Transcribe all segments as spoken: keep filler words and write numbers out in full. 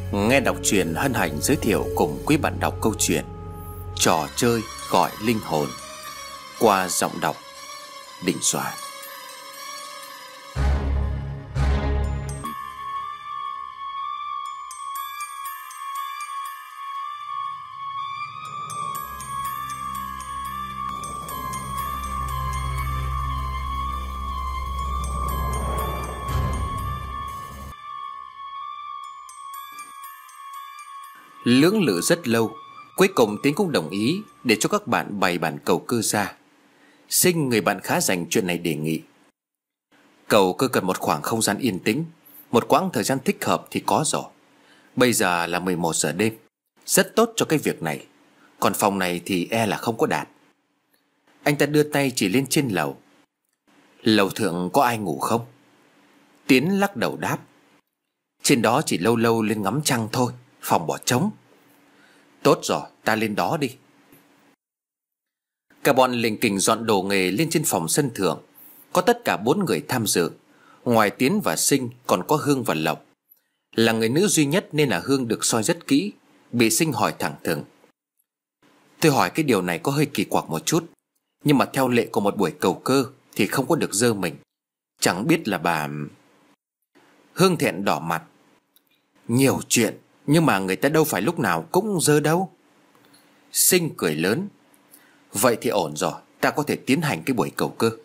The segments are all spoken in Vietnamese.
Nghe đọc truyện hân hạnh giới thiệu cùng quý bạn đọc câu chuyện Trò chơi gọi linh hồn qua giọng đọc Định Soạn. Lưỡng lự rất lâu, cuối cùng Tiến cũng đồng ý để cho các bạn bày bản cầu cơ ra. Sinh, người bạn khá dành chuyện này, đề nghị cầu cơ cần một khoảng không gian yên tĩnh, một quãng thời gian thích hợp thì có rồi. Bây giờ là mười một giờ đêm, rất tốt cho cái việc này. Còn phòng này thì e là không có đạt. Anh ta đưa tay chỉ lên trên lầu. Lầu thượng có ai ngủ không? Tiến lắc đầu đáp, trên đó chỉ lâu lâu lên ngắm trăng thôi, phòng bỏ trống. Tốt rồi, ta lên đó đi. Cả bọn lình kình dọn đồ nghề lên trên phòng sân thượng. Có tất cả bốn người tham dự. Ngoài Tiến và Sinh còn có Hương và Lộc. Là người nữ duy nhất nên là Hương được soi rất kỹ. Bị Sinh hỏi thẳng thừng. Tôi hỏi cái điều này có hơi kỳ quặc một chút, nhưng mà theo lệ của một buổi cầu cơ thì không có được dơ mình. Chẳng biết là bà... Hương thẹn đỏ mặt. Nhiều chuyện, nhưng mà người ta đâu phải lúc nào cũng dơ đâu. Sinh cười lớn. Vậy thì ổn rồi, ta có thể tiến hành cái buổi cầu cơ.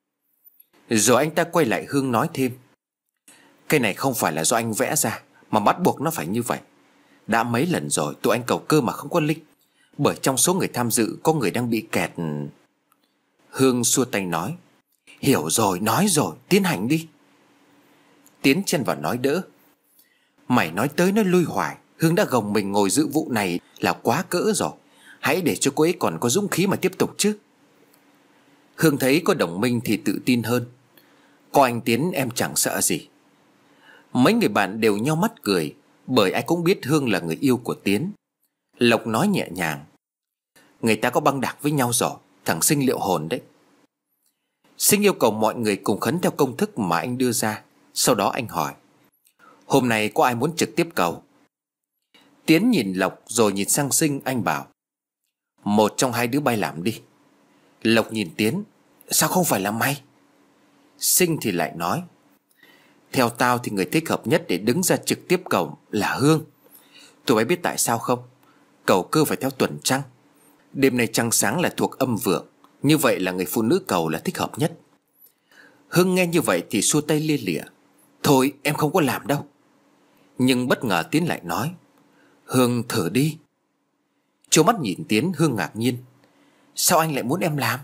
Rồi anh ta quay lại Hương nói thêm, cái này không phải là do anh vẽ ra, mà bắt buộc nó phải như vậy. Đã mấy lần rồi tụi anh cầu cơ mà không có linh, bởi trong số người tham dự có người đang bị kẹt. Hương xua tay nói, hiểu rồi, nói rồi, tiến hành đi. Tiến chen vào nói đỡ, mày nói tới nói lui hoài. Hương đã gồng mình ngồi giữ vụ này là quá cỡ rồi. Hãy để cho cô ấy còn có dũng khí mà tiếp tục chứ. Hương thấy có đồng minh thì tự tin hơn. Có anh Tiến em chẳng sợ gì. Mấy người bạn đều nhao mắt cười, bởi ai cũng biết Hương là người yêu của Tiến. Lộc nói nhẹ nhàng, người ta có băng đảng với nhau rồi, thằng Sinh liệu hồn đấy. Sinh yêu cầu mọi người cùng khấn theo công thức mà anh đưa ra. Sau đó anh hỏi, hôm nay có ai muốn trực tiếp cầu? Tiến nhìn Lộc rồi nhìn sang Sinh, anh bảo, một trong hai đứa bay làm đi. Lộc nhìn Tiến, sao không phải là mày? Sinh thì lại nói, theo tao thì người thích hợp nhất để đứng ra trực tiếp cầu là Hương. Tụi bay biết tại sao không? Cầu cơ phải theo tuần trăng. Đêm nay trăng sáng là thuộc âm vượng, như vậy là người phụ nữ cầu là thích hợp nhất. Hương nghe như vậy thì xua tay lia lịa, thôi em không có làm đâu. Nhưng bất ngờ Tiến lại nói, Hương thử đi. Trố mắt nhìn Tiến, Hương ngạc nhiên, sao anh lại muốn em làm?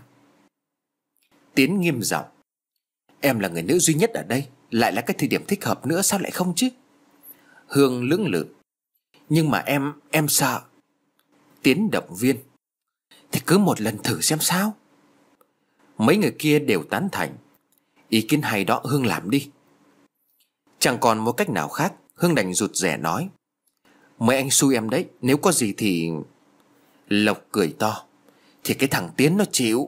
Tiến nghiêm giọng, em là người nữ duy nhất ở đây, lại là cái thời điểm thích hợp nữa, sao lại không chứ? Hương lưỡng lự, nhưng mà em, em sợ. Tiến động viên, thì cứ một lần thử xem sao. Mấy người kia đều tán thành, ý kiến hay đó, Hương làm đi. Chẳng còn một cách nào khác, Hương đành rụt rè nói, mấy anh xui em đấy, nếu có gì thì... Lộc cười to, thì cái thằng Tiến nó chịu.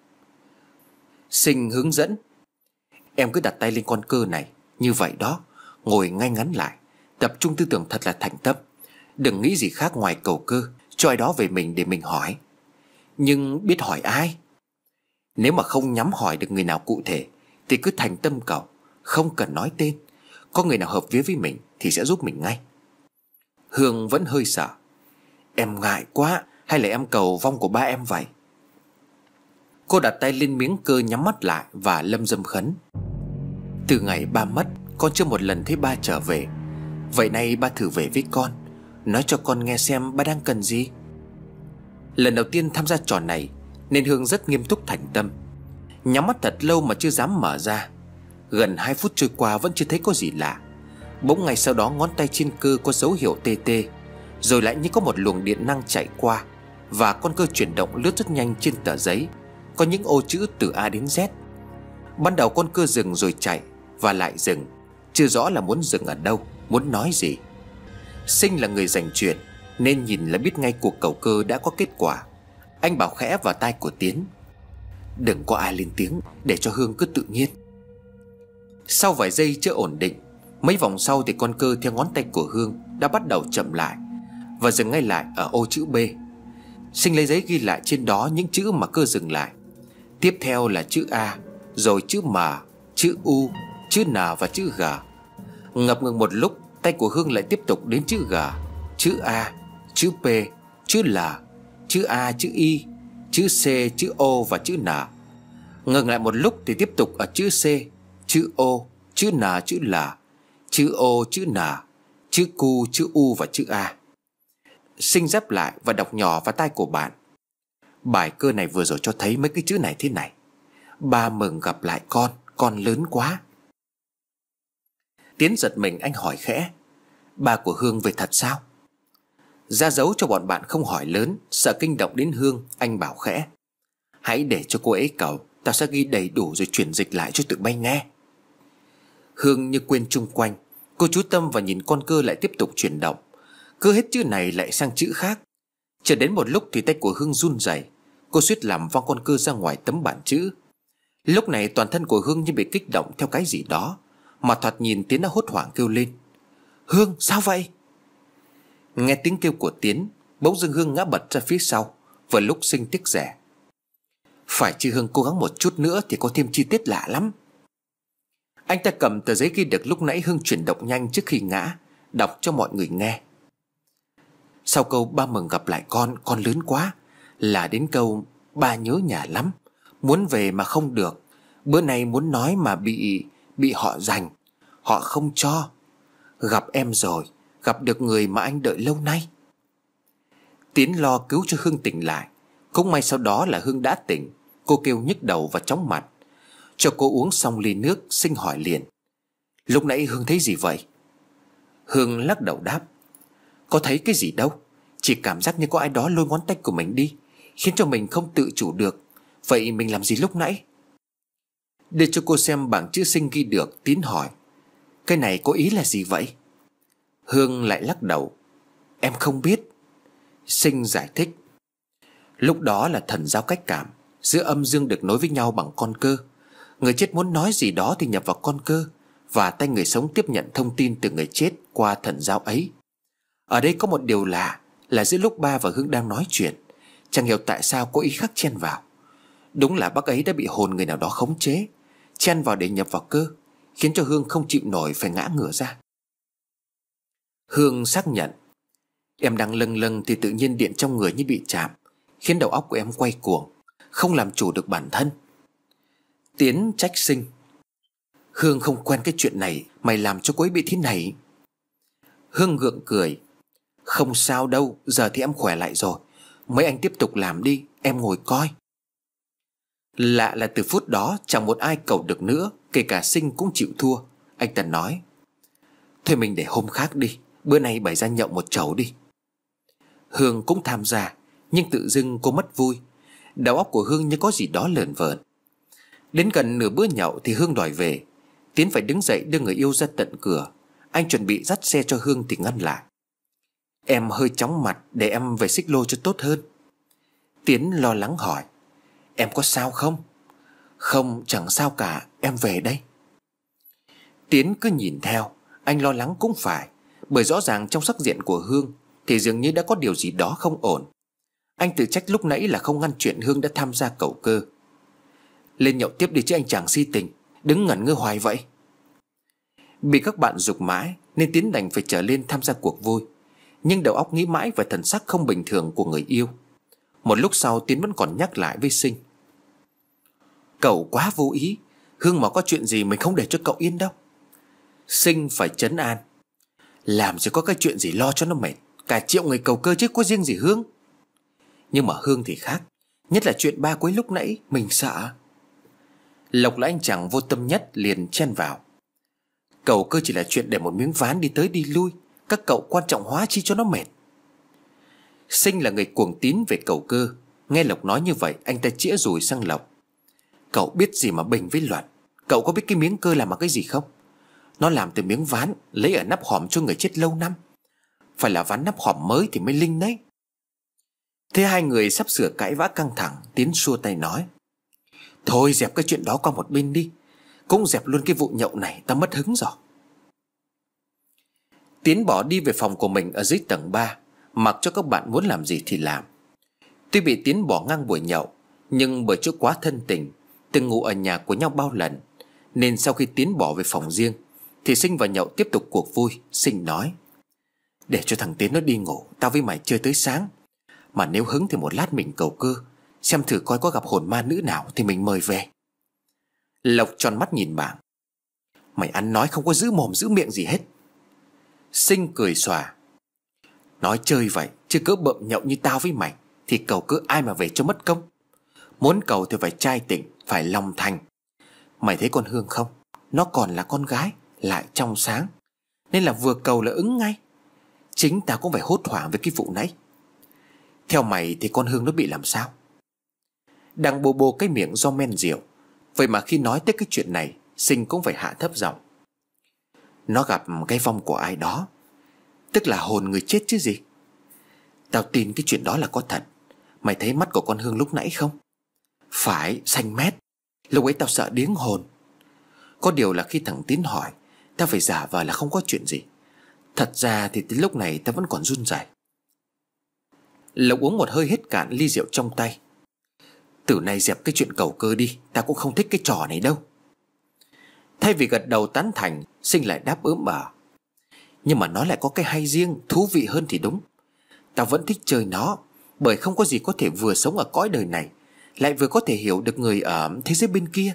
Sinh hướng dẫn, em cứ đặt tay lên con cơ này, như vậy đó, ngồi ngay ngắn lại, tập trung tư tưởng thật là thành tâm. Đừng nghĩ gì khác ngoài cầu cơ, cho ai đó về mình để mình hỏi. Nhưng biết hỏi ai? Nếu mà không nhắm hỏi được người nào cụ thể thì cứ thành tâm cầu, không cần nói tên. Có người nào hợp vía với mình thì sẽ giúp mình ngay. Hương vẫn hơi sợ, em ngại quá, hay là em cầu vong của ba em vậy? Cô đặt tay lên miếng cơ, nhắm mắt lại và lâm dâm khấn. Từ ngày ba mất, con chưa một lần thấy ba trở về. Vậy nay ba thử về với con, nói cho con nghe xem ba đang cần gì. Lần đầu tiên tham gia trò này nên Hương rất nghiêm túc thành tâm. Nhắm mắt thật lâu mà chưa dám mở ra. Gần hai phút trôi qua vẫn chưa thấy có gì lạ. Bỗng ngay sau đó ngón tay trên cơ có dấu hiệu tê tê, rồi lại như có một luồng điện năng chạy qua, và con cơ chuyển động lướt rất nhanh trên tờ giấy. Có những ô chữ từ A đến Z. Ban đầu con cơ dừng rồi chạy, và lại dừng, chưa rõ là muốn dừng ở đâu, muốn nói gì. Sinh là người giành chuyện nên nhìn là biết ngay cuộc cầu cơ đã có kết quả. Anh bảo khẽ vào tai của Tiến, đừng có ai lên tiếng, để cho Hương cứ tự nhiên. Sau vài giây chưa ổn định, Mấy vòng sau thì con cơ theo ngón tay của Hương đã bắt đầu chậm lại và dừng ngay lại ở ô chữ B. Sinh lấy giấy ghi lại trên đó những chữ mà cơ dừng lại. Tiếp theo là chữ A, rồi chữ M, chữ U, chữ N và chữ G. Ngập ngừng một lúc, tay của Hương lại tiếp tục đến chữ G, chữ A, chữ P, chữ L, chữ A, chữ Y, chữ C, chữ O và chữ N. Ngừng lại một lúc thì tiếp tục ở chữ C, chữ O, chữ N, chữ L, chữ O, chữ N, chữ Q, chữ U và chữ A. Sinh dép lại và đọc nhỏ vào tai của bạn: bài cơ này vừa rồi cho thấy mấy cái chữ này thế này: ba mừng gặp lại con, con lớn quá. Tiến giật mình, anh hỏi khẽ: ba của Hương về thật sao? Ra dấu cho bọn bạn không hỏi lớn, sợ kinh động đến Hương, anh bảo khẽ: hãy để cho cô ấy cậu, tao sẽ ghi đầy đủ rồi chuyển dịch lại cho tụi bay nghe. Hương như quên chung quanh. Cô chú tâm và nhìn con cơ lại tiếp tục chuyển động. Cứ hết chữ này lại sang chữ khác. Chờ đến một lúc thì tay của Hương run rẩy. Cô suýt làm văng con cơ ra ngoài tấm bảng chữ. Lúc này toàn thân của Hương như bị kích động theo cái gì đó, mà thoạt nhìn Tiến đã hốt hoảng kêu lên: Hương, sao vậy? Nghe tiếng kêu của Tiến, bỗng dưng Hương ngã bật ra phía sau. Vừa lúc Sinh tiếc rẻ: phải chứ Hương, cố gắng một chút nữa thì có thêm chi tiết lạ lắm. Anh ta cầm tờ giấy ghi được lúc nãy Hương chuyển động nhanh trước khi ngã, đọc cho mọi người nghe. Sau câu ba mừng gặp lại con, con lớn quá, là đến câu ba nhớ nhà lắm, muốn về mà không được, bữa nay muốn nói mà bị bị họ giành, họ không cho. Gặp em rồi, gặp được người mà anh đợi lâu nay. Tiến lo cứu cho Hương tỉnh lại. Cũng may sau đó là Hương đã tỉnh. Cô kêu nhức đầu và chóng mặt. Cho cô uống xong ly nước, Sinh hỏi liền: lúc nãy Hương thấy gì vậy? Hương lắc đầu đáp: có thấy cái gì đâu, chỉ cảm giác như có ai đó lôi ngón tay của mình đi, khiến cho mình không tự chủ được. Vậy mình làm gì lúc nãy? Để cho cô xem bảng chữ Sinh ghi được, Tiến hỏi: cái này có ý là gì vậy? Hương lại lắc đầu: em không biết. Sinh giải thích: lúc đó là thần giao cách cảm, giữa âm dương được nối với nhau bằng con cơ. Người chết muốn nói gì đó thì nhập vào con cơ, và tay người sống tiếp nhận thông tin từ người chết qua thần giao ấy. Ở đây có một điều lạ là giữa lúc ba và Hương đang nói chuyện, chẳng hiểu tại sao có ý khác chen vào. Đúng là bác ấy đã bị hồn người nào đó khống chế, chen vào để nhập vào cơ, khiến cho Hương không chịu nổi phải ngã ngửa ra. Hương xác nhận: em đang lâng lâng thì tự nhiên điện trong người như bị chạm, khiến đầu óc của em quay cuồng, không làm chủ được bản thân. Tiến trách Sinh: Hương không quen cái chuyện này, mày làm cho cô ấy bị thế này. Hương gượng cười: không sao đâu, giờ thì em khỏe lại rồi. Mấy anh tiếp tục làm đi, em ngồi coi. Lạ là từ phút đó chẳng một ai cầu được nữa, kể cả Sinh cũng chịu thua. Anh ta nói: thôi mình để hôm khác đi, bữa nay bày ra nhậu một chầu đi. Hương cũng tham gia, nhưng tự dưng cô mất vui. Đầu óc của Hương như có gì đó lởn vởn. Đến gần nửa bữa nhậu thì Hương đòi về. Tiến phải đứng dậy đưa người yêu ra tận cửa. Anh chuẩn bị dắt xe cho Hương thì ngăn lại: em hơi chóng mặt, để em về xích lô cho tốt hơn. Tiến lo lắng hỏi: em có sao không? Không, chẳng sao cả, em về đây. Tiến cứ nhìn theo. Anh lo lắng cũng phải, bởi rõ ràng trong sắc diện của Hương thì dường như đã có điều gì đó không ổn. Anh tự trách lúc nãy là không ngăn chuyện Hương đã tham gia cẩu cơ. Lên nhậu tiếp đi chứ anh chàng si tình, đứng ngẩn ngơ hoài vậy. Bị các bạn giục mãi nên Tiến đành phải trở lên tham gia cuộc vui. Nhưng đầu óc nghĩ mãi về thần sắc không bình thường của người yêu. Một lúc sau Tiến vẫn còn nhắc lại với Sinh: cậu quá vô ý, Hương mà có chuyện gì mình không để cho cậu yên đâu. Sinh phải trấn an: làm gì có cái chuyện gì lo cho nó mệt, cả triệu người cầu cơ chứ có riêng gì Hương. Nhưng mà Hương thì khác, nhất là chuyện ba quấy lúc nãy, mình sợ. Lộc là anh chàng vô tâm nhất liền chen vào: cầu cơ chỉ là chuyện để một miếng ván đi tới đi lui, các cậu quan trọng hóa chi cho nó mệt. Sinh là người cuồng tín về cầu cơ. Nghe Lộc nói như vậy, anh ta chĩa dùi sang Lộc: cậu biết gì mà bình với Luận. Cậu có biết cái miếng cơ làm bằng cái gì không? Nó làm từ miếng ván lấy ở nắp hòm cho người chết lâu năm. Phải là ván nắp hòm mới thì mới linh đấy. Thế hai người sắp sửa cãi vã căng thẳng, Tiến xua tay nói: thôi dẹp cái chuyện đó qua một bên đi, cũng dẹp luôn cái vụ nhậu này, ta mất hứng rồi. Tiến bỏ đi về phòng của mình ở dưới tầng ba, mặc cho các bạn muốn làm gì thì làm. Tuy bị Tiến bỏ ngang buổi nhậu, nhưng bởi chỗ quá thân tình, từng ngủ ở nhà của nhau bao lần, nên sau khi Tiến bỏ về phòng riêng thì Sinh và Nhậu tiếp tục cuộc vui. Sinh nói: "Để cho thằng Tiến nó đi ngủ, tao với mày chơi tới sáng. Mà nếu hứng thì một lát mình cầu cơ, xem thử coi có gặp hồn ma nữ nào thì mình mời về." Lộc tròn mắt nhìn bạn: "Mày ăn nói không có giữ mồm giữ miệng gì hết." Sinh cười xòa: "Nói chơi vậy chứ cỡ bợm nhậu như tao với mày thì cầu cỡ ai mà về cho mất công. Muốn cầu thì phải trai tỉnh, phải lòng thành. Mày thấy con Hương không? Nó còn là con gái, lại trong sáng, nên là vừa cầu là ứng ngay. Chính tao cũng phải hốt hoảng với cái vụ nãy. Theo mày thì con Hương nó bị làm sao?" Đang bô bô cái miệng do men rượu, vậy mà khi nói tới cái chuyện này, Sinh cũng phải hạ thấp giọng: "Nó gặp cái vong của ai đó, tức là hồn người chết chứ gì. Tao tin cái chuyện đó là có thật. Mày thấy mắt của con Hương lúc nãy không? Phải xanh mét. Lúc ấy tao sợ điếng hồn. Có điều là khi thằng Tín hỏi, tao phải giả vờ là không có chuyện gì. Thật ra thì tới lúc này tao vẫn còn run rẩy." Lộc uống một hơi hết cạn ly rượu trong tay: "Từ nay dẹp cái chuyện cầu cơ đi, tao cũng không thích cái trò này đâu." Thay vì gật đầu tán thành, Sinh lại đáp ớm bờ: "Nhưng mà nó lại có cái hay riêng, thú vị hơn thì đúng. Tao vẫn thích chơi nó, bởi không có gì có thể vừa sống ở cõi đời này lại vừa có thể hiểu được người ở thế giới bên kia."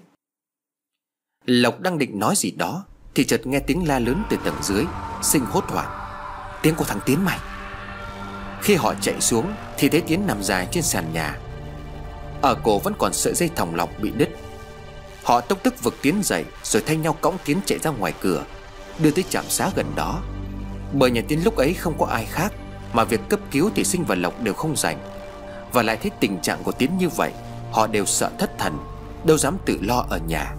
Lộc đang định nói gì đó thì chợt nghe tiếng la lớn từ tầng dưới. Sinh hốt hoảng: "Tiếng của thằng Tiến mày!" Khi họ chạy xuống thì thấy Tiến nằm dài trên sàn nhà, ở cổ vẫn còn sợi dây thòng lọng bị đứt. Họ tốc tức vực Tiến dậy, rồi thay nhau cõng Tiến chạy ra ngoài cửa, đưa tới trạm xá gần đó. Bởi nhà Tiến lúc ấy không có ai khác, mà việc cấp cứu thì Sinh và Lộc đều không rảnh. Và lại thấy tình trạng của Tiến như vậy, họ đều sợ thất thần, đâu dám tự lo ở nhà.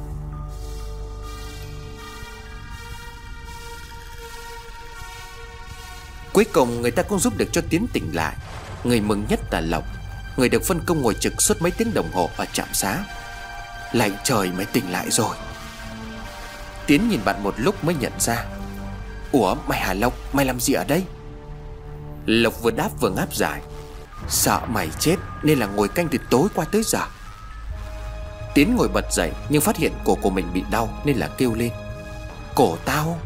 Cuối cùng người ta cũng giúp được cho Tiến tỉnh lại. Người mừng nhất là Lộc, người được phân công ngồi trực suốt mấy tiếng đồng hồ ở trạm xá. "Lạy trời, mày tỉnh lại rồi." Tiến nhìn bạn một lúc mới nhận ra: "Ủa mày hả Lộc, mày làm gì ở đây?" Lộc vừa đáp vừa ngáp dài: "Sợ mày chết nên là ngồi canh từ tối qua tới giờ." Tiến ngồi bật dậy nhưng phát hiện cổ của mình bị đau nên là kêu lên: "Cổ tao!"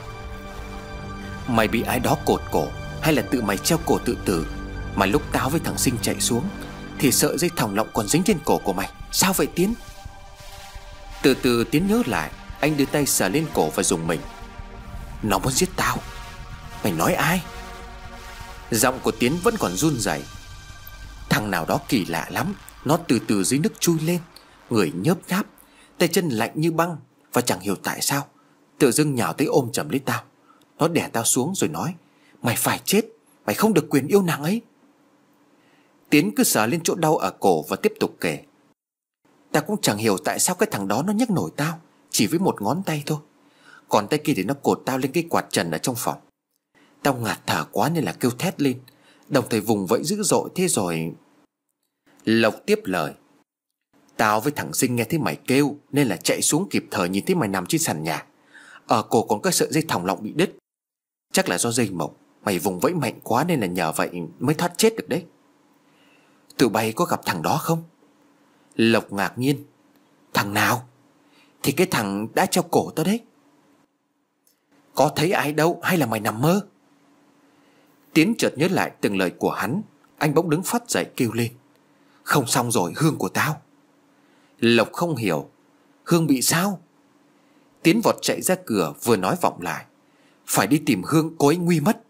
"Mày bị ai đó cột cổ hay là tự mày treo cổ tự tử? Mà lúc tao với thằng Sinh chạy xuống thì sợi dây thòng lọng còn dính trên cổ của mày. Sao vậy Tiến?" Từ từ Tiến nhớ lại, anh đưa tay sờ lên cổ và dùng mình: "Nó muốn giết tao." "Mày nói ai?" Giọng của Tiến vẫn còn run rẩy: "Thằng nào đó kỳ lạ lắm. Nó từ từ dưới nước chui lên, người nhớp nháp, tay chân lạnh như băng. Và chẳng hiểu tại sao tự dưng nhào tới ôm chầm lấy tao. Nó đè tao xuống rồi nói: Mày phải chết, mày không được quyền yêu nàng ấy." Tiến cứ sờ lên chỗ đau ở cổ và tiếp tục kể: "Ta cũng chẳng hiểu tại sao cái thằng đó nó nhấc nổi tao chỉ với một ngón tay thôi. Còn tay kia thì nó cột tao lên cái quạt trần ở trong phòng. Tao ngạt thở quá nên là kêu thét lên, đồng thời vùng vẫy dữ dội. Thế rồi..." Lộc tiếp lời: "Tao với thằng Sinh nghe thấy mày kêu nên là chạy xuống kịp thời, nhìn thấy mày nằm trên sàn nhà, ở cổ còn cái sợi dây thòng lọng bị đứt. Chắc là do dây mộc, mày vùng vẫy mạnh quá nên là nhờ vậy mới thoát chết được đấy." "Tụi bay có gặp thằng đó không?" Lộc ngạc nhiên: "Thằng nào?" "Thì cái thằng đã treo cổ tao đấy." "Có thấy ai đâu hay là mày nằm mơ?" Tiến chợt nhớ lại từng lời của hắn. Anh bỗng đứng phát dậy kêu lên: "Không xong rồi, Hương của tao." Lộc không hiểu: "Hương bị sao?" Tiến vọt chạy ra cửa, vừa nói vọng lại: "Phải đi tìm Hương, cô ấy nguy mất."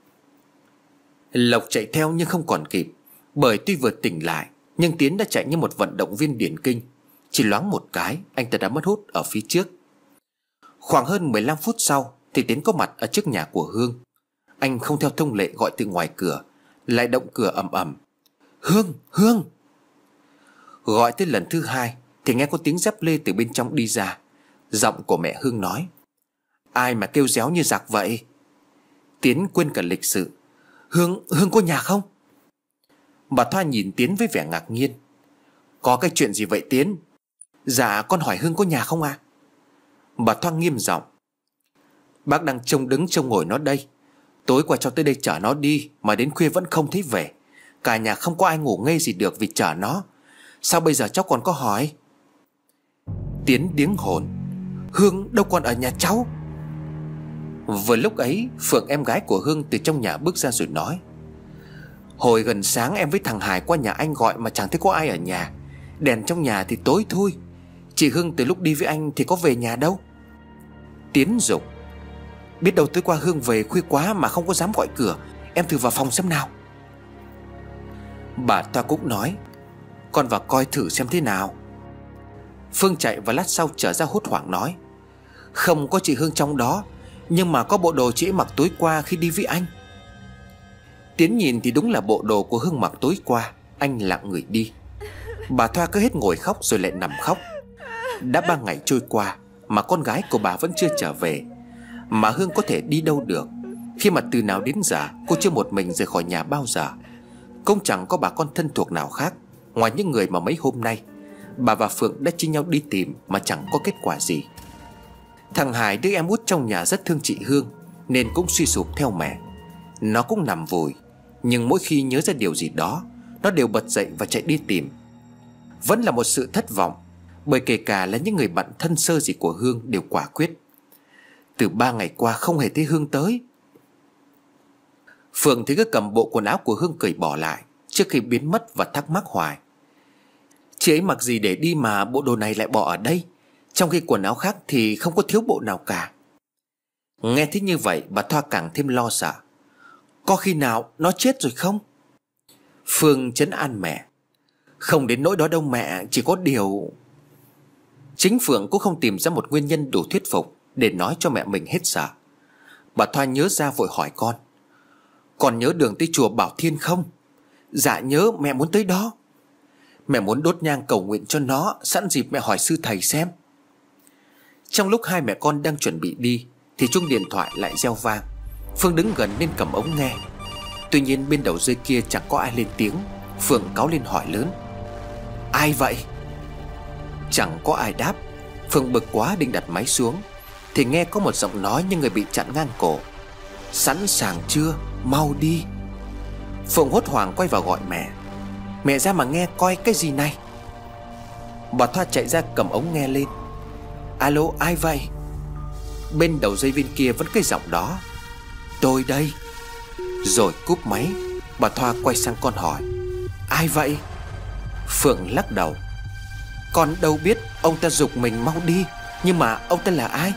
Lộc chạy theo nhưng không còn kịp. Bởi tuy vừa tỉnh lại nhưng Tiến đã chạy như một vận động viên điền kinh. Chỉ loáng một cái, anh ta đã mất hút ở phía trước. Khoảng hơn mười lăm phút sau thì Tiến có mặt ở trước nhà của Hương. Anh không theo thông lệ gọi từ ngoài cửa, lại động cửa ầm ầm: "Hương, Hương!" Gọi tới lần thứ hai thì nghe có tiếng dép lê từ bên trong đi ra. Giọng của mẹ Hương nói: "Ai mà kêu réo như giặc vậy?" Tiến quên cả lịch sự: Hương, Hương có nhà không?" Bà Thoa nhìn Tiến với vẻ ngạc nhiên: "Có cái chuyện gì vậy Tiến?" "Dạ con hỏi Hương có nhà không ạ?" Bà Thoa nghiêm giọng: "Bác đang trông đứng trông ngồi nó đây, Tối qua cháu tới đây chở nó đi mà đến khuya vẫn không thấy về. Cả nhà không có ai ngủ ngơi gì được vì chở nó. Sao bây giờ cháu còn có hỏi? Tiến điếng hồn: Hương đâu còn ở nhà cháu. Vừa lúc ấy Phượng em gái của Hương từ trong nhà bước ra rồi nói: Hồi gần sáng em với thằng Hải qua nhà anh gọi mà chẳng thấy có ai ở nhà. Đèn trong nhà thì tối thui. Chị Hương từ lúc đi với anh thì có về nhà đâu. Tiến dục: Biết đâu tối qua Hương về khuya quá mà không có dám gọi cửa. Em thử vào phòng xem nào. Bà ta cũng nói: Con vào coi thử xem thế nào. Phương chạy và lát sau trở ra hốt hoảng nói: Không có chị Hương trong đó, nhưng mà có bộ đồ chị ấy mặc tối qua khi đi với anh. Tiến nhìn thì đúng là bộ đồ của Hương mặc tối qua. Anh lặng người đi. Bà Thoa cứ hết ngồi khóc rồi lại nằm khóc. Đã ba ngày trôi qua mà con gái của bà vẫn chưa trở về. Mà Hương có thể đi đâu được, khi mà từ nào đến giờ cô chưa một mình rời khỏi nhà bao giờ. Cũng chẳng có bà con thân thuộc nào khác ngoài những người mà mấy hôm nay bà và Phượng đã chia nhau đi tìm mà chẳng có kết quả gì. Thằng Hải, đứa em út trong nhà, rất thương chị Hương nên cũng suy sụp theo mẹ. Nó cũng nằm vùi, nhưng mỗi khi nhớ ra điều gì đó nó đều bật dậy và chạy đi tìm. Vẫn là một sự thất vọng, bởi kể cả là những người bạn thân sơ gì của Hương đều quả quyết. Từ ba ngày qua không hề thấy Hương tới. Phượng thì cứ cầm bộ quần áo của Hương cởi bỏ lại trước khi biến mất và thắc mắc hoài: Chị ấy mặc gì để đi mà bộ đồ này lại bỏ ở đây, trong khi quần áo khác thì không có thiếu bộ nào cả. Nghe thấy như vậy bà Thoa càng thêm lo sợ: Có khi nào nó chết rồi không? Phương trấn an mẹ: Không đến nỗi đó đâu mẹ, chỉ có điều... Chính Phượng cũng không tìm ra một nguyên nhân đủ thuyết phục để nói cho mẹ mình hết sợ. Bà Thoa nhớ ra vội hỏi con: Con nhớ đường tới chùa Bảo Thiên không? Dạ nhớ, mẹ muốn tới đó. Mẹ muốn đốt nhang cầu nguyện cho nó, sẵn dịp mẹ hỏi sư thầy xem. Trong lúc hai mẹ con đang chuẩn bị đi thì chuông điện thoại lại reo vang. Phương đứng gần nên cầm ống nghe. Tuy nhiên bên đầu dây kia chẳng có ai lên tiếng. Phượng cáu lên hỏi lớn: Ai vậy? Chẳng có ai đáp. Phương bực quá định đặt máy xuống thì nghe có một giọng nói như người bị chặn ngang cổ: Sẵn sàng chưa? Mau đi. Phượng hốt hoảng quay vào gọi mẹ: Mẹ ra mà nghe coi cái gì này. Bà Thoa chạy ra cầm ống nghe lên: Alo, ai vậy? Bên đầu dây bên kia vẫn cái giọng đó: Tôi đây. Rồi cúp máy. Bà Thoa quay sang con hỏi: Ai vậy? Phượng lắc đầu: Con đâu biết, ông ta giục mình mau đi. Nhưng mà ông ta là ai?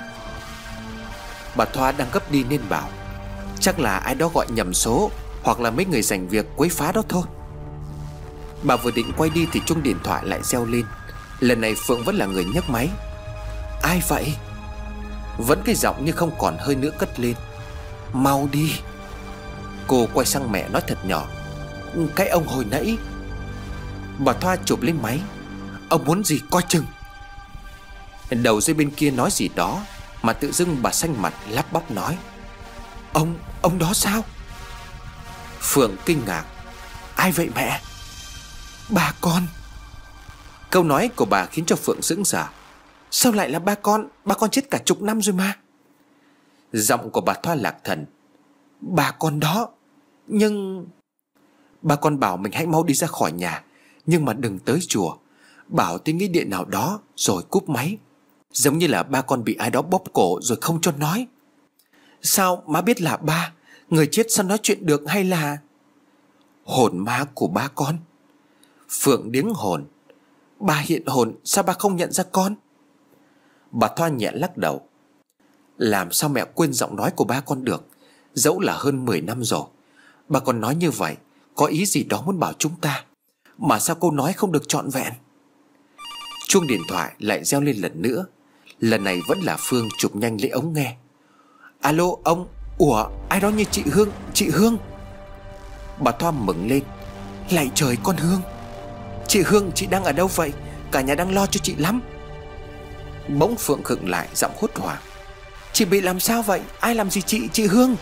Bà Thoa đang gấp đi nên bảo: Chắc là ai đó gọi nhầm số, hoặc là mấy người giành việc quấy phá đó thôi. Bà vừa định quay đi thì chuông điện thoại lại reo lên. Lần này Phượng vẫn là người nhấc máy: Ai vậy? Vẫn cái giọng như không còn hơi nữa cất lên: Mau đi. Cô quay sang mẹ nói thật nhỏ: Cái ông hồi nãy. Bà Thoa chụp lên máy: Ông muốn gì coi chừng. Đầu dây bên kia nói gì đó mà tự dưng bà xanh mặt lắp bắp nói: Ông, ông đó sao? Phượng kinh ngạc: Ai vậy mẹ? Ba con. Câu nói của bà khiến cho Phượng sững sờ. Sao lại là ba con? Ba con chết cả chục năm rồi mà. Giọng của bà Thoa lạc thần: Ba con đó. Nhưng... Ba con bảo mình hãy mau đi ra khỏi nhà, nhưng mà đừng tới chùa. Bảo tới nghĩa địa nào đó rồi cúp máy. Giống như là ba con bị ai đó bóp cổ rồi không cho nói. Sao má biết là ba? Người chết sao nói chuyện được hay là... Hồn ma của ba con. Phượng điếng hồn: Ba hiện hồn, sao ba không nhận ra con? Bà Thoa nhẹ lắc đầu: Làm sao mẹ quên giọng nói của ba con được? Dẫu là hơn mười năm rồi. Bà còn nói như vậy có ý gì đó muốn bảo chúng ta, mà sao câu nói không được trọn vẹn? Chuông điện thoại lại reo lên lần nữa. Lần này vẫn là Phương chụp nhanh lấy ống nghe: Alo ông. Ủa, ai đó như chị Hương. Chị Hương. Bà Thoa mừng lên: Lạy trời, con Hương. Chị Hương, chị đang ở đâu vậy? Cả nhà đang lo cho chị lắm. Bỗng Phượng khựng lại, giọng hốt hoảng: Chị bị làm sao vậy? Ai làm gì chị, chị Hương?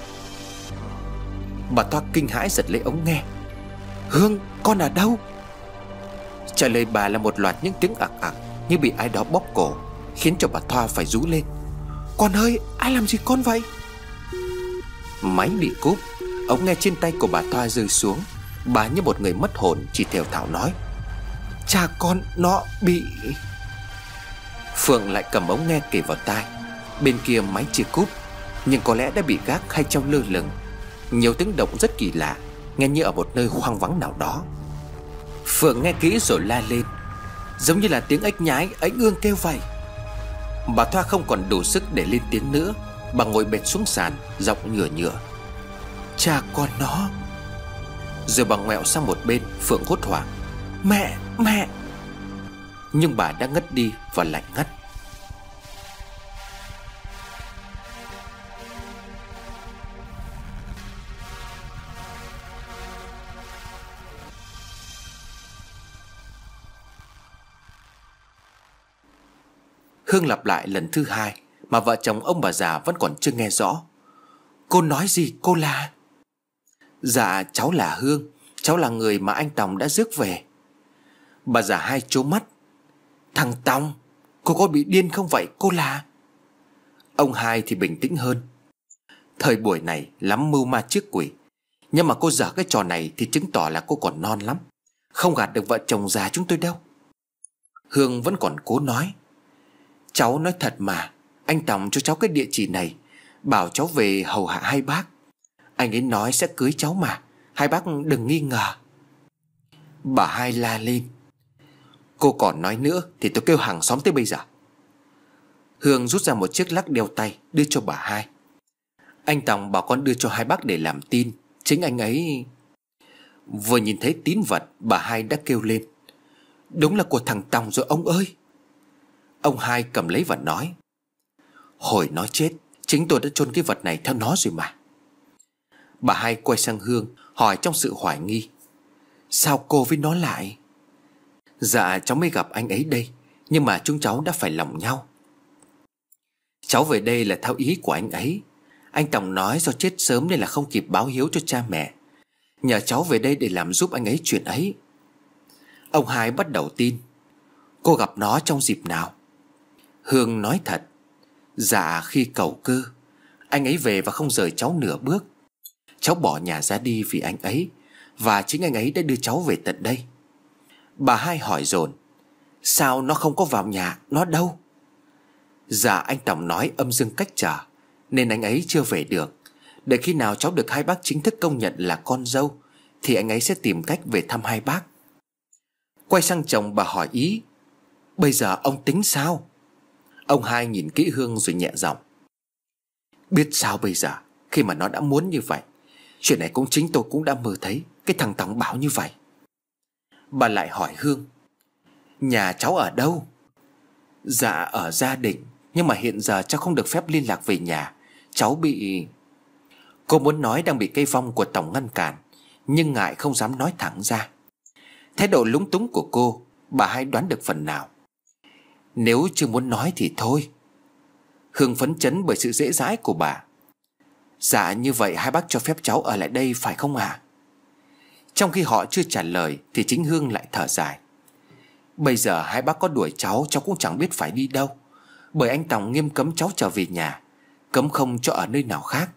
Bà Thoa kinh hãi giật lấy ống nghe: Hương, con ở đâu? Trả lời bà là một loạt những tiếng ặc ặc như bị ai đó bóp cổ, khiến cho bà Thoa phải rú lên: Con ơi, ai làm gì con vậy? Máy bị cúp. Ống nghe trên tay của bà Thoa rơi xuống. Bà như một người mất hồn, chỉ thều thào nói: "Cha con nó bị..." Phượng lại cầm ống nghe kề vào tai. Bên kia máy chưa cúp, nhưng có lẽ đã bị gác hay treo lơ lửng. Nhiều tiếng động rất kỳ lạ, nghe như ở một nơi hoang vắng nào đó. Phượng nghe kỹ rồi la lên, giống như là tiếng ếch nhái, ếch ương kêu vậy. Bà Thoa không còn đủ sức để lên tiếng nữa. Bà ngồi bệt xuống sàn, giọng nhựa nhựa: "Cha con nó..." Rồi bà ngoẹo sang một bên. Phượng hốt hoảng: "Mẹ, mẹ!" Nhưng bà đã ngất đi và lạnh ngắt. Hương lặp lại lần thứ hai mà vợ chồng ông bà già vẫn còn chưa nghe rõ. "Cô nói gì cô là?" "Dạ cháu là Hương. Cháu là người mà anh Tòng đã rước về." Bà già Hai trố mắt: "Thằng Tòng, cô có bị điên không vậy cô là?" Ông Hai thì bình tĩnh hơn: "Thời buổi này lắm mưu ma trước quỷ. Nhưng mà cô dở cái trò này thì chứng tỏ là cô còn non lắm. Không gạt được vợ chồng già chúng tôi đâu." Hương vẫn còn cố nói: "Cháu nói thật mà. Anh Tòng cho cháu cái địa chỉ này, bảo cháu về hầu hạ hai bác. Anh ấy nói sẽ cưới cháu mà, hai bác đừng nghi ngờ." Bà Hai la lên: "Cô còn nói nữa thì tôi kêu hàng xóm tới bây giờ." Hương rút ra một chiếc lắc đeo tay đưa cho bà Hai: "Anh Tòng bảo con đưa cho hai bác để làm tin. Chính anh ấy..." Vừa nhìn thấy tín vật, bà Hai đã kêu lên: "Đúng là của thằng Tòng rồi ông ơi." Ông Hai cầm lấy và nói: "Hồi nó chết, chính tôi đã chôn cái vật này theo nó rồi mà." Bà Hai quay sang Hương hỏi trong sự hoài nghi: "Sao cô với nó lại?" "Dạ cháu mới gặp anh ấy đây, nhưng mà chúng cháu đã phải lòng nhau. Cháu về đây là theo ý của anh ấy. Anh Tòng nói do chết sớm nên là không kịp báo hiếu cho cha mẹ, nhờ cháu về đây để làm giúp anh ấy chuyện ấy." Ông Hai bắt đầu tin: "Cô gặp nó trong dịp nào?" Hương nói thật: "Dạ khi cầu cơ. Anh ấy về và không rời cháu nửa bước. Cháu bỏ nhà ra đi vì anh ấy, và chính anh ấy đã đưa cháu về tận đây." Bà Hai hỏi dồn: "Sao nó không có vào nhà, nó đâu?" "Dạ anh Tòng nói âm dương cách trở, nên anh ấy chưa về được. Để khi nào cháu được hai bác chính thức công nhận là con dâu thì anh ấy sẽ tìm cách về thăm hai bác." Quay sang chồng bà hỏi ý: "Bây giờ ông tính sao?" Ông Hai nhìn kỹ Hương rồi nhẹ giọng: "Biết sao bây giờ, khi mà nó đã muốn như vậy. Chuyện này cũng chính tôi cũng đã mơ thấy cái thằng Tòng bảo như vậy." Bà lại hỏi Hương: "Nhà cháu ở đâu?" "Dạ ở Gia Định, nhưng mà hiện giờ cháu không được phép liên lạc về nhà. Cháu bị..." Cô muốn nói đang bị cây phong của Tòng ngăn cản, nhưng ngại không dám nói thẳng ra. Thái độ lúng túng của cô, bà Hai đoán được phần nào. Nếu chưa muốn nói thì thôi. Hương phấn chấn bởi sự dễ dãi của bà: "Dạ như vậy hai bác cho phép cháu ở lại đây phải không ạ?" À? Trong khi họ chưa trả lời thì chính Hương lại thở dài: "Bây giờ hai bác có đuổi cháu, cháu cũng chẳng biết phải đi đâu. Bởi anh Tòng nghiêm cấm cháu trở về nhà, cấm không cho ở nơi nào khác."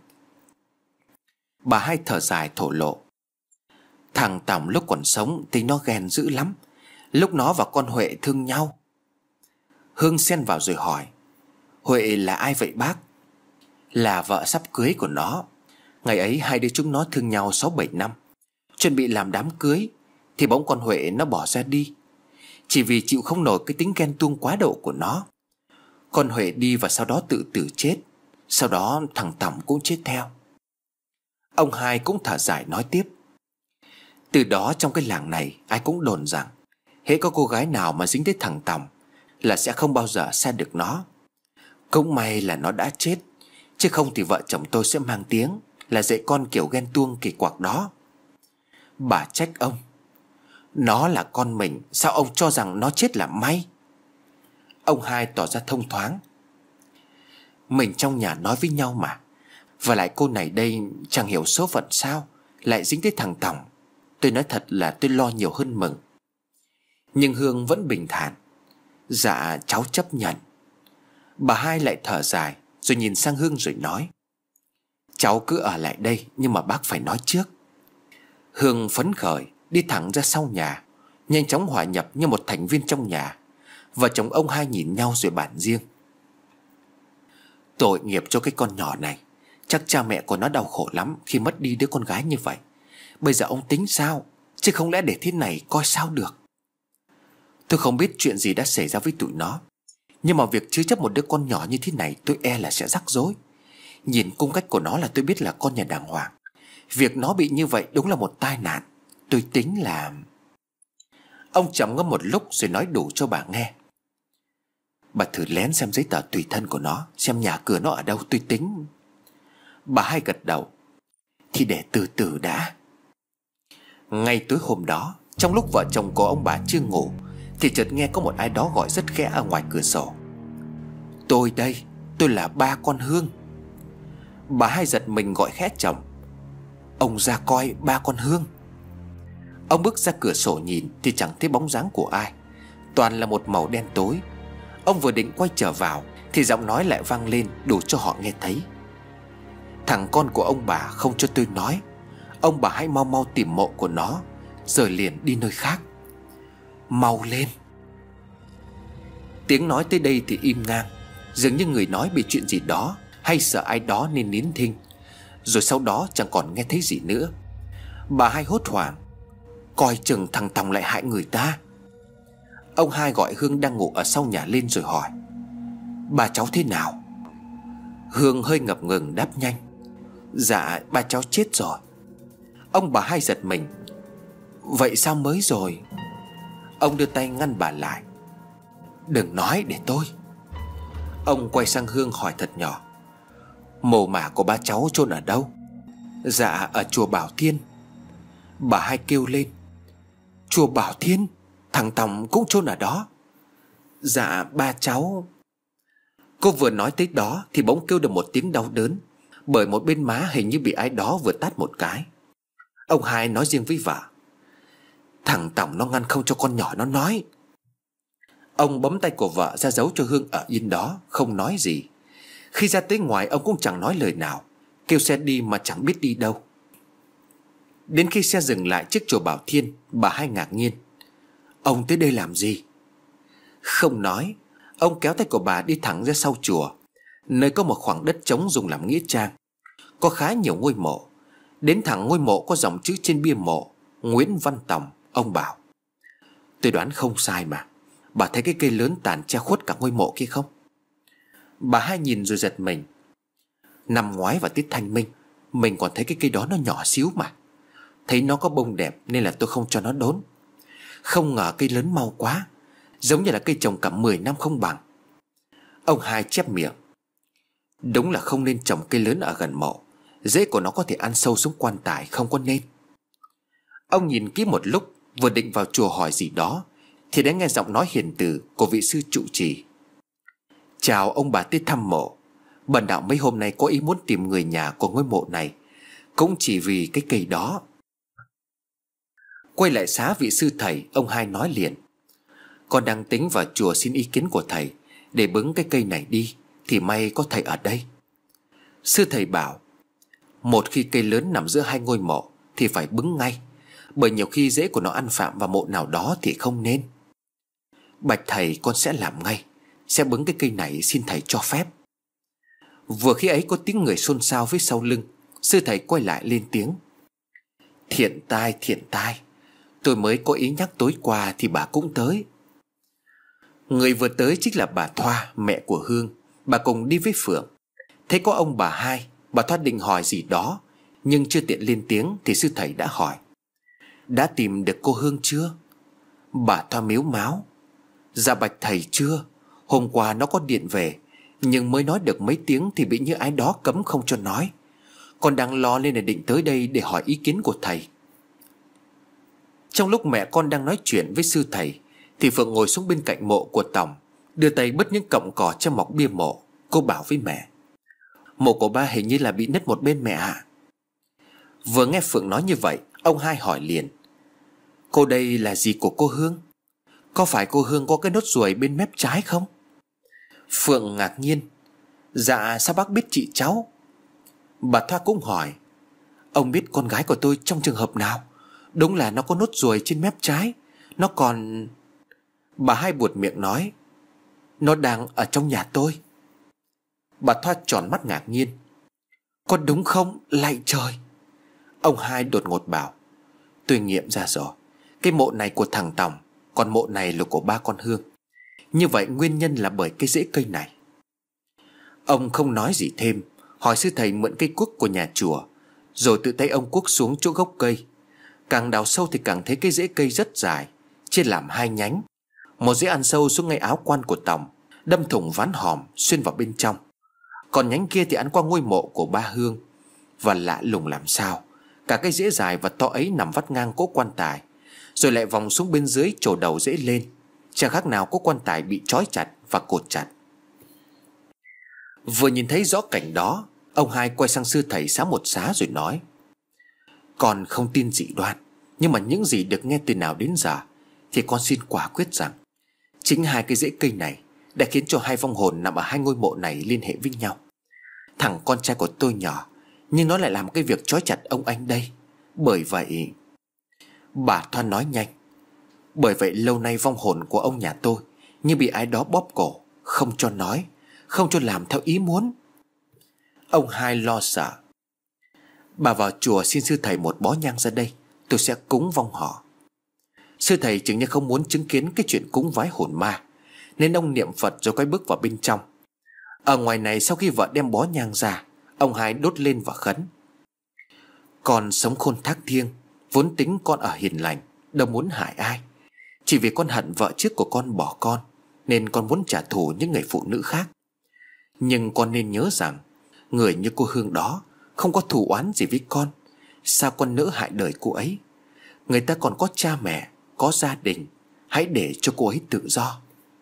Bà Hai thở dài thổ lộ: "Thằng Tòng lúc còn sống thì nó ghen dữ lắm. Lúc nó và con Huệ thương nhau." Hương xen vào rồi hỏi: "Huệ là ai vậy bác?" "Là vợ sắp cưới của nó. Ngày ấy hai đứa chúng nó thương nhau sáu bảy năm, chuẩn bị làm đám cưới thì bỗng con Huệ nó bỏ ra đi. Chỉ vì chịu không nổi cái tính ghen tuông quá độ của nó. Con Huệ đi và sau đó tự tử chết. Sau đó thằng Tòng cũng chết theo." Ông Hai cũng thở dài nói tiếp: "Từ đó trong cái làng này ai cũng đồn rằng hễ có cô gái nào mà dính tới thằng Tòng là sẽ không bao giờ xa được nó. Cũng may là nó đã chết, chứ không thì vợ chồng tôi sẽ mang tiếng là dạy con kiểu ghen tuông kỳ quặc đó." Bà trách ông: "Nó là con mình, sao ông cho rằng nó chết là may?" Ông Hai tỏ ra thông thoáng: "Mình trong nhà nói với nhau mà. Và lại cô này đây chẳng hiểu số phận sao lại dính tới thằng Tòng. Tôi nói thật là tôi lo nhiều hơn mừng." Nhưng Hương vẫn bình thản: "Dạ cháu chấp nhận." Bà Hai lại thở dài rồi nhìn sang Hương rồi nói: Cháu cứ ở lại đây, nhưng mà bác phải nói trước. Hương phấn khởi đi thẳng ra sau nhà, nhanh chóng hòa nhập như một thành viên trong nhà. Vợ chồng ông hai nhìn nhau rồi bàn riêng: tội nghiệp cho cái con nhỏ này. Chắc cha mẹ của nó đau khổ lắm khi mất đi đứa con gái như vậy. Bây giờ ông tính sao? Chứ không lẽ để thế này coi sao được. Tôi không biết chuyện gì đã xảy ra với tụi nó, nhưng mà việc chứa chấp một đứa con nhỏ như thế này tôi e là sẽ rắc rối. Nhìn cung cách của nó là tôi biết là con nhà đàng hoàng. Việc nó bị như vậy đúng là một tai nạn. Tôi tính là... Ông trầm ngâm một lúc rồi nói đủ cho bà nghe: bà thử lén xem giấy tờ tùy thân của nó, xem nhà cửa nó ở đâu, tôi tính. Bà hai gật đầu: thì để từ từ đã. Ngay tối hôm đó, trong lúc vợ chồng của ông bà chưa ngủ, thì chợt nghe có một ai đó gọi rất khẽ ở ngoài cửa sổ: tôi đây, tôi là ba con Hương. Bà hai giật mình gọi khẽ chồng: ông ra coi ba con Hương. Ông bước ra cửa sổ nhìn thì chẳng thấy bóng dáng của ai, toàn là một màu đen tối. Ông vừa định quay trở vào thì giọng nói lại vang lên đủ cho họ nghe thấy: thằng con của ông bà không cho tôi nói. Ông bà hãy mau mau tìm mộ của nó, rồi liền đi nơi khác. Mau lên. Tiếng nói tới đây thì im ngang, dường như người nói bị chuyện gì đó hay sợ ai đó nên nín thinh. Rồi sau đó chẳng còn nghe thấy gì nữa. Bà hai hốt hoảng: coi chừng thằng Tòng lại hại người ta. Ông hai gọi Hương đang ngủ ở sau nhà lên rồi hỏi: bà cháu thế nào? Hương hơi ngập ngừng đáp nhanh: dạ ba cháu chết rồi. Ông bà hai giật mình: vậy sao mới rồi? Ông đưa tay ngăn bà lại: đừng nói, để tôi. Ông quay sang Hương hỏi thật nhỏ: mồ mả của ba cháu chôn ở đâu? Dạ ở chùa Bảo Thiên. Bà hai kêu lên: chùa Bảo Thiên? Thằng Tòng cũng chôn ở đó? Dạ ba cháu. Cô vừa nói tới đó thì bỗng kêu được một tiếng đau đớn, bởi một bên má hình như bị ai đó vừa tát một cái. Ông hai nói riêng với vợ: thằng Tòng nó ngăn không cho con nhỏ nó nói. Ông bấm tay của vợ ra dấu cho Hương ở yên đó, không nói gì. Khi ra tới ngoài ông cũng chẳng nói lời nào, kêu xe đi mà chẳng biết đi đâu. Đến khi xe dừng lại trước chùa Bảo Thiên, bà hai ngạc nhiên: ông tới đây làm gì? Không nói. Ông kéo tay của bà đi thẳng ra sau chùa, nơi có một khoảng đất trống dùng làm nghĩa trang. Có khá nhiều ngôi mộ. Đến thẳng ngôi mộ có dòng chữ trên bia mộ: Nguyễn Văn Tòng. Ông bảo: tôi đoán không sai mà. Bà thấy cái cây lớn tàn che khuất cả ngôi mộ kia không? Bà hai nhìn rồi giật mình. Năm ngoái vào Tết Thanh Minh, mình còn thấy cái cây đó nó nhỏ xíu mà. Thấy nó có bông đẹp nên là tôi không cho nó đốn. Không ngờ cây lớn mau quá, giống như là cây trồng cả mười năm không bằng. Ông hai chép miệng: đúng là không nên trồng cây lớn ở gần mộ. Rễ của nó có thể ăn sâu xuống quan tài, không có nên. Ông nhìn kỹ một lúc, vừa định vào chùa hỏi gì đó thì đã nghe giọng nói hiền từ của vị sư trụ trì: chào ông bà tới thăm mộ. Bần đạo mấy hôm nay có ý muốn tìm người nhà của ngôi mộ này, cũng chỉ vì cái cây đó. Quay lại xá vị sư thầy, ông hai nói liền: con đang tính vào chùa xin ý kiến của thầy để bứng cái cây này đi, thì may có thầy ở đây. Sư thầy bảo: một khi cây lớn nằm giữa hai ngôi mộ thì phải bứng ngay, bởi nhiều khi rễ của nó ăn phạm vào mộ nào đó thì không nên. Bạch thầy, con sẽ làm ngay, sẽ bứng cái cây này, xin thầy cho phép. Vừa khi ấy có tiếng người xôn xao phía sau lưng. Sư thầy quay lại lên tiếng: thiện tai, thiện tai. Tôi mới có ý nhắc tối qua thì bà cũng tới. Người vừa tới chính là bà Thoa, mẹ của Hương. Bà cùng đi với Phượng. Thấy có ông bà hai, bà Thoa định hỏi gì đó, nhưng chưa tiện lên tiếng thì sư thầy đã hỏi: đã tìm được cô Hương chưa? Bà Thoa mếu máo: dạ bạch thầy chưa. Hôm qua nó có điện về, nhưng mới nói được mấy tiếng thì bị như ai đó cấm không cho nói. Con đang lo nên là định tới đây để hỏi ý kiến của thầy. Trong lúc mẹ con đang nói chuyện với sư thầy thì Phượng ngồi xuống bên cạnh mộ của Tòng, đưa tay bứt những cọng cỏ trong mọc bia mộ. Cô bảo với mẹ: mộ của ba hình như là bị nứt một bên mẹ ạ. Vừa nghe Phượng nói như vậy, ông hai hỏi liền: cô đây là gì của cô Hương? Có phải cô Hương có cái nốt ruồi bên mép trái không? Phượng ngạc nhiên: dạ sao bác biết chị cháu? Bà Thoa cũng hỏi: Ông biết con gái của tôi trong trường hợp nào? Đúng là nó có nốt ruồi trên mép trái. Nó còn... Bà Hai buột miệng nói: Nó đang ở trong nhà tôi. Bà Thoa tròn mắt ngạc nhiên: Có đúng không? Lạy trời! Ông Hai đột ngột bảo: Tôi nghiệm ra rồi. Cái mộ này của thằng Tòng, còn mộ này là của ba con Hương. Như vậy nguyên nhân là bởi cái rễ cây này. Ông không nói gì thêm, hỏi sư thầy mượn cây cuốc của nhà chùa, rồi tự tay ông cuốc xuống chỗ gốc cây. Càng đào sâu thì càng thấy cái rễ cây rất dài, chia làm hai nhánh. Một rễ ăn sâu xuống ngay áo quan của Tòng, đâm thủng ván hòm xuyên vào bên trong. Còn nhánh kia thì ăn qua ngôi mộ của ba Hương. Và lạ lùng làm sao, cả cái rễ dài và to ấy nằm vắt ngang cỗ quan tài, rồi lại vòng xuống bên dưới trổ đầu rễ lên. Chẳng khác nào cỗ quan tài bị trói chặt và cột chặt. Vừa nhìn thấy rõ cảnh đó, ông Hai quay sang sư thầy xá một xá rồi nói: Con không tin dị đoan, nhưng mà những gì được nghe từ nào đến giờ thì con xin quả quyết rằng chính hai cái rễ cây này đã khiến cho hai vong hồn nằm ở hai ngôi mộ này liên hệ với nhau. Thằng con trai của tôi nhỏ, nhưng nó lại làm cái việc trói chặt ông anh đây. Bởi vậy... Bà Thoa nói nhanh: Bởi vậy lâu nay vong hồn của ông nhà tôi như bị ai đó bóp cổ, không cho nói, không cho làm theo ý muốn. Ông Hai lo sợ: Bà vào chùa xin sư thầy một bó nhang ra đây, tôi sẽ cúng vong họ. Sư thầy chừng như không muốn chứng kiến cái chuyện cúng vái hồn ma, nên ông niệm Phật rồi quay bước vào bên trong. Ở ngoài này, sau khi vợ đem bó nhang ra, ông Hai đốt lên và khấn: Con sống khôn thác thiêng, vốn tính con ở hiền lành, đâu muốn hại ai. Chỉ vì con hận vợ trước của con bỏ con, nên con muốn trả thù những người phụ nữ khác. Nhưng con nên nhớ rằng người như cô Hương đó không có thù oán gì với con. Sao con nỡ hại đời cô ấy? Người ta còn có cha mẹ, có gia đình. Hãy để cho cô ấy tự do.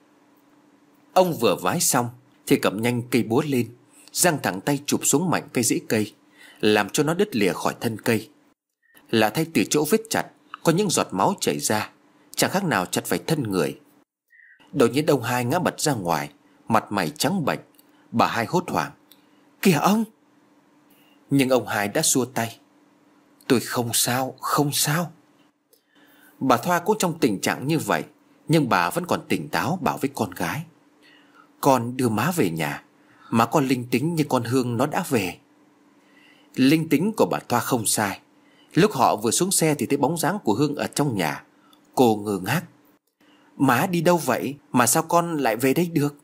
Ông vừa vái xong thì cầm nhanh cây búa lên, giang thẳng tay chụp xuống mạnh cây rễ cây, làm cho nó đứt lìa khỏi thân cây. Lạ thay, từ chỗ vết chặt có những giọt máu chảy ra, chẳng khác nào chặt phải thân người. Đột nhiên ông Hai ngã bật ra ngoài, mặt mày trắng bệch. Bà Hai hốt hoảng: Kìa ông! Nhưng ông Hai đã xua tay: Tôi không sao, không sao. Bà Thoa cũng trong tình trạng như vậy, nhưng bà vẫn còn tỉnh táo, bảo với con gái: Con đưa má về nhà, má con linh tính như con Hương nó đã về. Linh tính của bà Thoa không sai. Lúc họ vừa xuống xe thì thấy bóng dáng của Hương ở trong nhà. Cô ngơ ngác: Má đi đâu vậy mà sao con lại về đây được?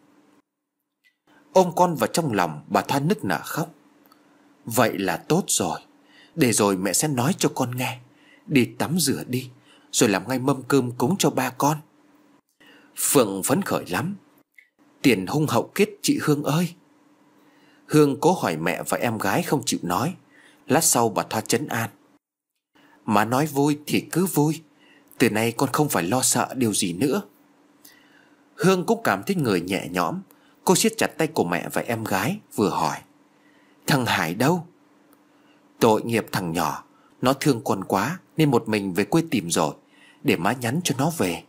Ôm con vào trong lòng, bà Thoa nức nở khóc: Vậy là tốt rồi. Để rồi mẹ sẽ nói cho con nghe. Đi tắm rửa đi, rồi làm ngay mâm cơm cúng cho ba con. Phượng phấn khởi lắm: Tiền hung hậu kết chị Hương ơi! Hương cố hỏi mẹ và em gái không chịu nói. Lát sau bà Thoa trấn an: Má nói vui thì cứ vui. Từ nay con không phải lo sợ điều gì nữa. Hương cũng cảm thấy người nhẹ nhõm. Cô siết chặt tay của mẹ và em gái, vừa hỏi: Thằng Hải đâu? Tội nghiệp thằng nhỏ, nó thương con quá nên một mình về quê tìm rồi. Để má nhắn cho nó về.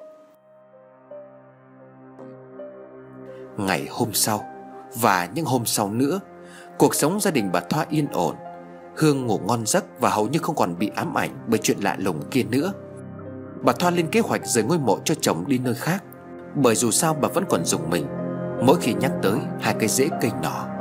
Ngày hôm sau và những hôm sau nữa, cuộc sống gia đình bà Thoa yên ổn. Hương ngủ ngon giấc và hầu như không còn bị ám ảnh bởi chuyện lạ lùng kia nữa. Bà Thoa lên kế hoạch rời ngôi mộ cho chồng đi nơi khác, bởi dù sao bà vẫn còn rùng mình mỗi khi nhắc tới hai cái rễ cây nọ.